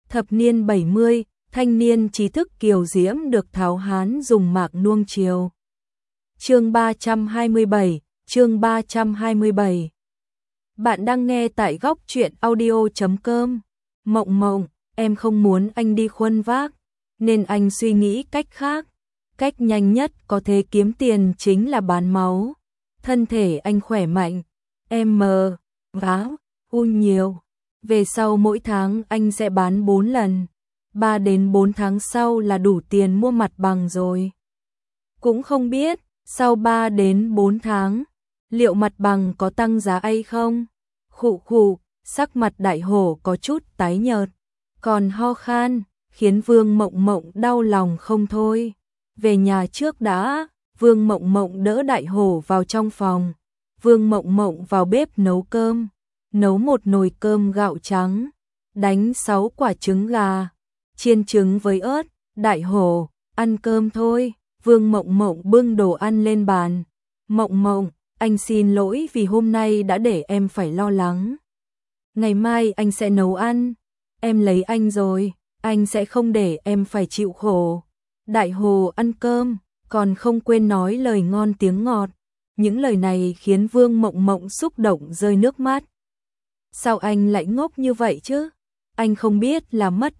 Thập niên 70, thanh niên trí thức kiều diễm được tháo hán dùng mạc nuông chiều. Chương 327, chương 327. Bạn đang nghe tại góc truyện audio.com. Mộng Mộng, em không muốn anh đi khuân vác, nên anh suy nghĩ cách khác. Cách nhanh nhất có thể kiếm tiền chính là bán máu. Thân thể anh khỏe mạnh, em u nhiều. Về sau mỗi tháng anh sẽ bán 4 lần. 3 đến 4 tháng sau là đủ tiền mua mặt bằng rồi. Cũng không biết, sau 3 đến 4 tháng, liệu mặt bằng có tăng giá hay không? Khụ khụ, sắc mặt Đại Hổ có chút tái nhợt, còn ho khan, khiến Vương Mộng Mộng đau lòng không thôi. Về nhà trước đã, Vương Mộng Mộng đỡ Đại Hổ vào trong phòng. Vương Mộng Mộng vào bếp nấu cơm, nấu một nồi cơm gạo trắng, đánh 6 quả trứng gà, chiên trứng với ớt. Đại Hổ, ăn cơm thôi. Vương Mộng Mộng bưng đồ ăn lên bàn. Mộng Mộng, anh xin lỗi vì hôm nay đã để em phải lo lắng. Ngày mai anh sẽ nấu ăn. Em lấy anh rồi, anh sẽ không để em phải chịu khổ. Đại Hồ ăn cơm, còn không quên nói lời ngon tiếng ngọt. Những lời này khiến Vương Mộng Mộng xúc động rơi nước mắt. Sao anh lại ngốc như vậy chứ? Anh không biết là mất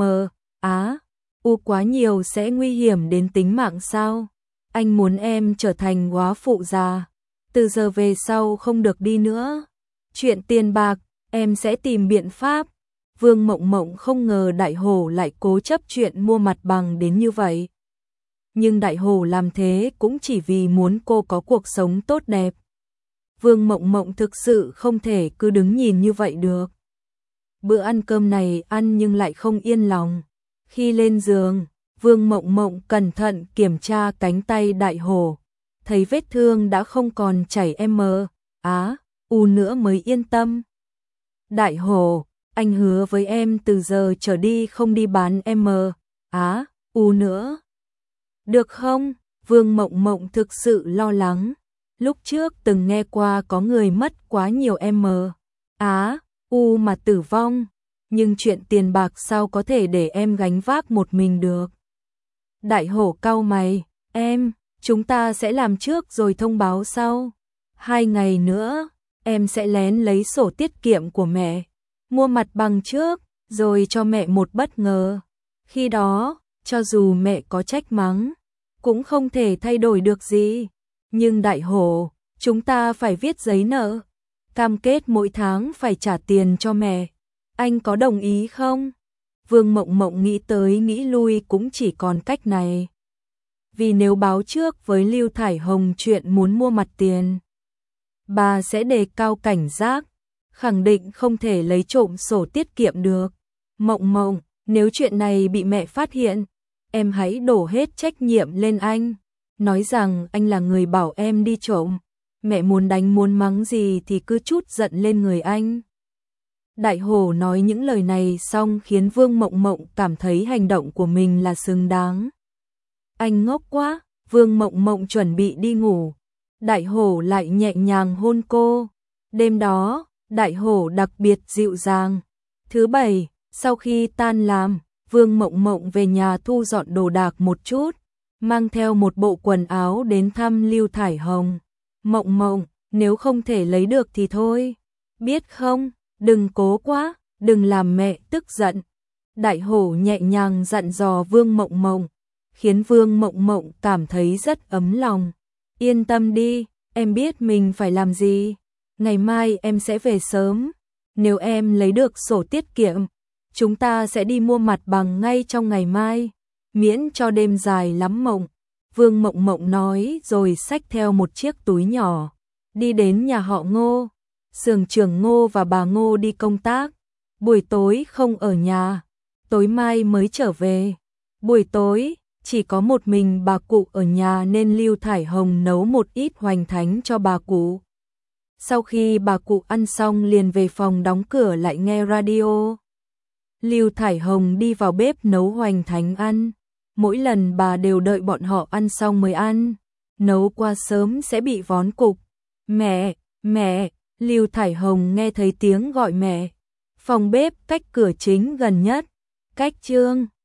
quá nhiều sẽ nguy hiểm đến tính mạng sao? Anh muốn em trở thành góa phụ già, từ giờ về sau không được đi nữa. Chuyện tiền bạc, em sẽ tìm biện pháp. Vương Mộng Mộng không ngờ Đại Hổ lại cố chấp chuyện mua mặt bằng đến như vậy. Nhưng Đại Hổ làm thế cũng chỉ vì muốn cô có cuộc sống tốt đẹp. Vương Mộng Mộng thực sự không thể cứ đứng nhìn như vậy được. Bữa ăn cơm này ăn nhưng lại không yên lòng. Khi lên giường, Vương Mộng Mộng cẩn thận kiểm tra cánh tay Đại Hổ, thấy vết thương đã không còn chảy nữa mới yên tâm. Đại Hổ, anh hứa với em từ giờ trở đi không đi bán nữa. Được không? Vương Mộng Mộng thực sự lo lắng. Lúc trước từng nghe qua có người mất quá nhiều mà tử vong, nhưng chuyện tiền bạc sao có thể để em gánh vác một mình được. Đại Hổ cau mày, chúng ta sẽ làm trước rồi thông báo sau. 2 ngày nữa, em sẽ lén lấy sổ tiết kiệm của mẹ, mua mặt bằng trước, rồi cho mẹ một bất ngờ. Khi đó, cho dù mẹ có trách mắng, cũng không thể thay đổi được gì. Nhưng Đại Hổ, chúng ta phải viết giấy nợ, cam kết mỗi tháng phải trả tiền cho mẹ. Anh có đồng ý không? Vương Mộng Mộng nghĩ tới nghĩ lui cũng chỉ còn cách này. Vì nếu báo trước với Lưu Thải Hồng chuyện muốn mua mặt tiền, bà sẽ đề cao cảnh giác, khẳng định không thể lấy trộm sổ tiết kiệm được. Mộng Mộng, nếu chuyện này bị mẹ phát hiện, em hãy đổ hết trách nhiệm lên anh, nói rằng anh là người bảo em đi trộm. Mẹ muốn đánh muốn mắng gì thì cứ trút giận lên người anh. Đại Hổ nói những lời này xong khiến Vương Mộng Mộng cảm thấy hành động của mình là xứng đáng. Anh ngốc quá. Vương Mộng Mộng chuẩn bị đi ngủ, Đại Hổ lại nhẹ nhàng hôn cô. Đêm đó, Đại Hổ đặc biệt dịu dàng. Thứ Bảy, sau khi tan làm, Vương Mộng Mộng về nhà thu dọn đồ đạc một chút, mang theo một bộ quần áo đến thăm Lưu Thải Hồng. Mộng Mộng, nếu không thể lấy được thì thôi, biết không? Đừng cố quá, đừng làm mẹ tức giận. Đại Hổ nhẹ nhàng dặn dò Vương Mộng Mộng, khiến Vương Mộng Mộng cảm thấy rất ấm lòng. Yên tâm đi, em biết mình phải làm gì. Ngày mai em sẽ về sớm. Nếu em lấy được sổ tiết kiệm, chúng ta sẽ đi mua mặt bằng ngay trong ngày mai, miễn cho đêm dài lắm mộng. Vương Mộng Mộng nói rồi xách theo một chiếc túi nhỏ, đi đến nhà họ Ngô. Xưởng trưởng Ngô và bà Ngô đi công tác, buổi tối không ở nhà, tối mai mới trở về. Buổi tối, chỉ có một mình bà cụ ở nhà nên Lưu Thải Hồng nấu một ít hoành thánh cho bà cụ. Sau khi bà cụ ăn xong liền về phòng đóng cửa lại nghe radio. Lưu Thải Hồng đi vào bếp nấu hoành thánh ăn. Mỗi lần bà đều đợi bọn họ ăn xong mới ăn, nấu qua sớm sẽ bị vón cục. Mẹ, mẹ, Lưu Thải Hồng nghe thấy tiếng gọi mẹ. Phòng bếp cách cửa chính gần nhất. Cách chương